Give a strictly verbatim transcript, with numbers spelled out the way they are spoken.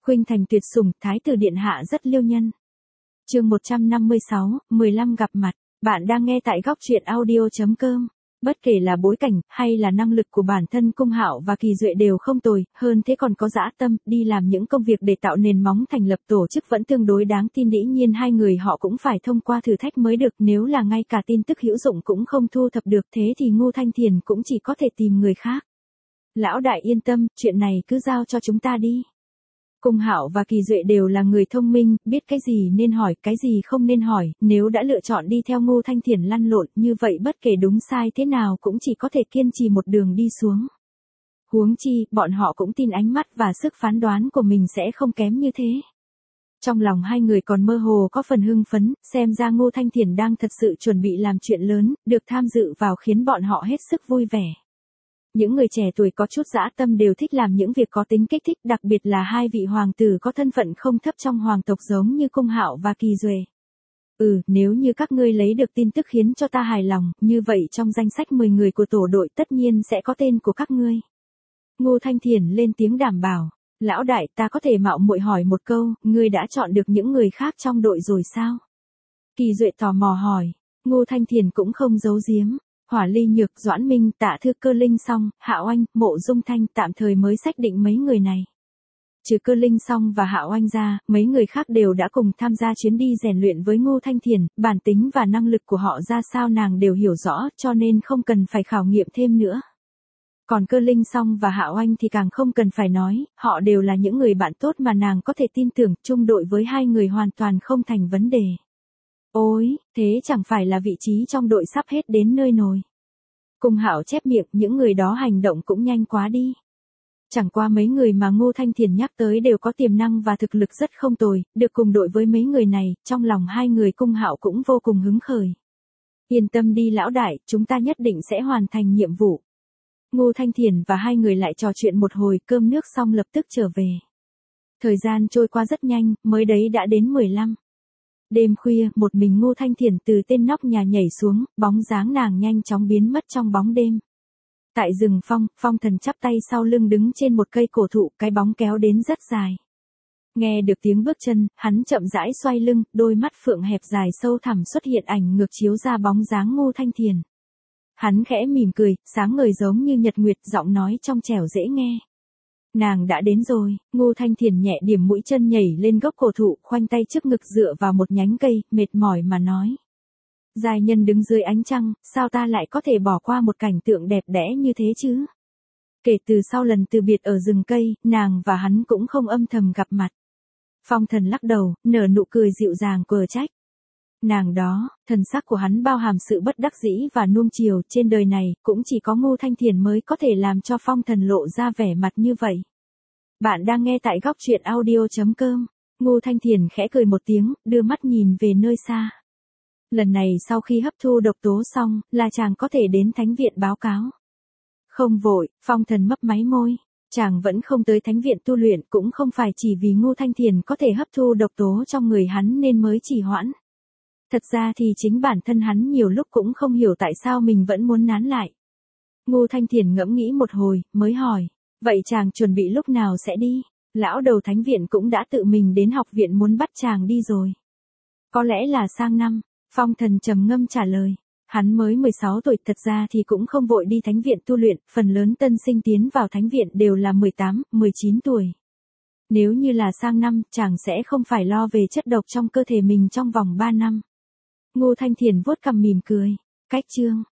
Khuynh thành tuyệt sủng, thái tử điện hạ rất liêu nhân. Chương một trăm năm mươi sáu, mười lăm gặp mặt. Bạn đang nghe tại góc truyện audio chấm com. Bất kể là bối cảnh hay là năng lực của bản thân Cung Hạo và Kỳ Duệ đều không tồi, hơn thế còn có dã tâm, đi làm những công việc để tạo nền móng thành lập tổ chức vẫn tương đối đáng tin. Dĩ nhiên hai người họ cũng phải thông qua thử thách mới được, nếu là ngay cả tin tức hữu dụng cũng không thu thập được thế thì Ngô Thanh Thiền cũng chỉ có thể tìm người khác. Lão đại yên tâm, chuyện này cứ giao cho chúng ta đi. Cung Hạo và Kỳ Duệ đều là người thông minh, biết cái gì nên hỏi, cái gì không nên hỏi, nếu đã lựa chọn đi theo Ngô Thanh Thiền lăn lộn như vậy bất kể đúng sai thế nào cũng chỉ có thể kiên trì một đường đi xuống. Huống chi, bọn họ cũng tin ánh mắt và sức phán đoán của mình sẽ không kém như thế. Trong lòng hai người còn mơ hồ có phần hưng phấn, xem ra Ngô Thanh Thiền đang thật sự chuẩn bị làm chuyện lớn, được tham dự vào khiến bọn họ hết sức vui vẻ. Những người trẻ tuổi có chút dã tâm đều thích làm những việc có tính kích thích, đặc biệt là hai vị hoàng tử có thân phận không thấp trong hoàng tộc giống như Cung Hạo và Kỳ Duệ. Ừ, nếu như các ngươi lấy được tin tức khiến cho ta hài lòng, như vậy trong danh sách mười người của tổ đội tất nhiên sẽ có tên của các ngươi. Ngô Thanh Thiền lên tiếng đảm bảo. Lão đại, ta có thể mạo muội hỏi một câu, ngươi đã chọn được những người khác trong đội rồi sao? Kỳ Duệ tò mò hỏi. Ngô Thanh Thiền cũng không giấu giếm. Hỏa Ly Nhược, Doãn Minh, Tạ Thư, Cơ Linh Song, Hạo Anh, Mộ Dung Thanh tạm thời mới xác định mấy người này. Trừ Cơ Linh Song và Hạo Anh ra, mấy người khác đều đã cùng tham gia chuyến đi rèn luyện với Ngô Thanh Thiền, bản tính và năng lực của họ ra sao nàng đều hiểu rõ, cho nên không cần phải khảo nghiệm thêm nữa. Còn Cơ Linh Song và Hạo Anh thì càng không cần phải nói, họ đều là những người bạn tốt mà nàng có thể tin tưởng, chung đội với hai người hoàn toàn không thành vấn đề. Ôi, thế chẳng phải là vị trí trong đội sắp hết đến nơi rồi. Cung Hạo chép miệng, những người đó hành động cũng nhanh quá đi. Chẳng qua mấy người mà Ngô Thanh Thiền nhắc tới đều có tiềm năng và thực lực rất không tồi, được cùng đội với mấy người này, trong lòng hai người Cung Hạo cũng vô cùng hứng khởi. Yên tâm đi lão đại, chúng ta nhất định sẽ hoàn thành nhiệm vụ. Ngô Thanh Thiền và hai người lại trò chuyện một hồi, cơm nước xong lập tức trở về. Thời gian trôi qua rất nhanh, mới đấy đã đến mười lăm. Đêm khuya, một mình Ngô Thanh Thiền từ tên nóc nhà nhảy xuống, bóng dáng nàng nhanh chóng biến mất trong bóng đêm. Tại rừng phong, Phong Thần chắp tay sau lưng đứng trên một cây cổ thụ, cái bóng kéo đến rất dài. Nghe được tiếng bước chân, hắn chậm rãi xoay lưng, đôi mắt phượng hẹp dài sâu thẳm xuất hiện ảnh ngược chiếu ra bóng dáng Ngô Thanh Thiền. Hắn khẽ mỉm cười, sáng ngời giống như nhật nguyệt, giọng nói trong trẻo dễ nghe. Nàng đã đến rồi. Ngô Thanh Thiền nhẹ điểm mũi chân nhảy lên gốc cổ thụ, khoanh tay trước ngực dựa vào một nhánh cây, mệt mỏi mà nói. Giai nhân đứng dưới ánh trăng, sao ta lại có thể bỏ qua một cảnh tượng đẹp đẽ như thế chứ? Kể từ sau lần từ biệt ở rừng cây, nàng và hắn cũng không âm thầm gặp mặt. Phong Thần lắc đầu, nở nụ cười dịu dàng cờ trách. Nàng đó, thần sắc của hắn bao hàm sự bất đắc dĩ và nuông chiều, trên đời này, cũng chỉ có Ngô Thanh Thiền mới có thể làm cho Phong Thần lộ ra vẻ mặt như vậy. Bạn đang nghe tại góc truyện audio chấm com. Ngô Thanh Thiền khẽ cười một tiếng, đưa mắt nhìn về nơi xa. Lần này sau khi hấp thu độc tố xong, là chàng có thể đến thánh viện báo cáo. Không vội, Phong Thần mấp máy môi. Chàng vẫn không tới thánh viện tu luyện, cũng không phải chỉ vì Ngô Thanh Thiền có thể hấp thu độc tố trong người hắn nên mới trì hoãn. Thật ra thì chính bản thân hắn nhiều lúc cũng không hiểu tại sao mình vẫn muốn nán lại. Ngô Thanh Thiền ngẫm nghĩ một hồi, mới hỏi, vậy chàng chuẩn bị lúc nào sẽ đi? Lão đầu thánh viện cũng đã tự mình đến học viện muốn bắt chàng đi rồi. Có lẽ là sang năm, Phong Thần trầm ngâm trả lời. Hắn mới mười sáu tuổi, thật ra thì cũng không vội đi thánh viện tu luyện, phần lớn tân sinh tiến vào thánh viện đều là mười tám, mười chín tuổi. Nếu như là sang năm, chàng sẽ không phải lo về chất độc trong cơ thể mình trong vòng ba năm. Ngô Thanh Thiền vuốt cằm mỉm cười. Cách chương,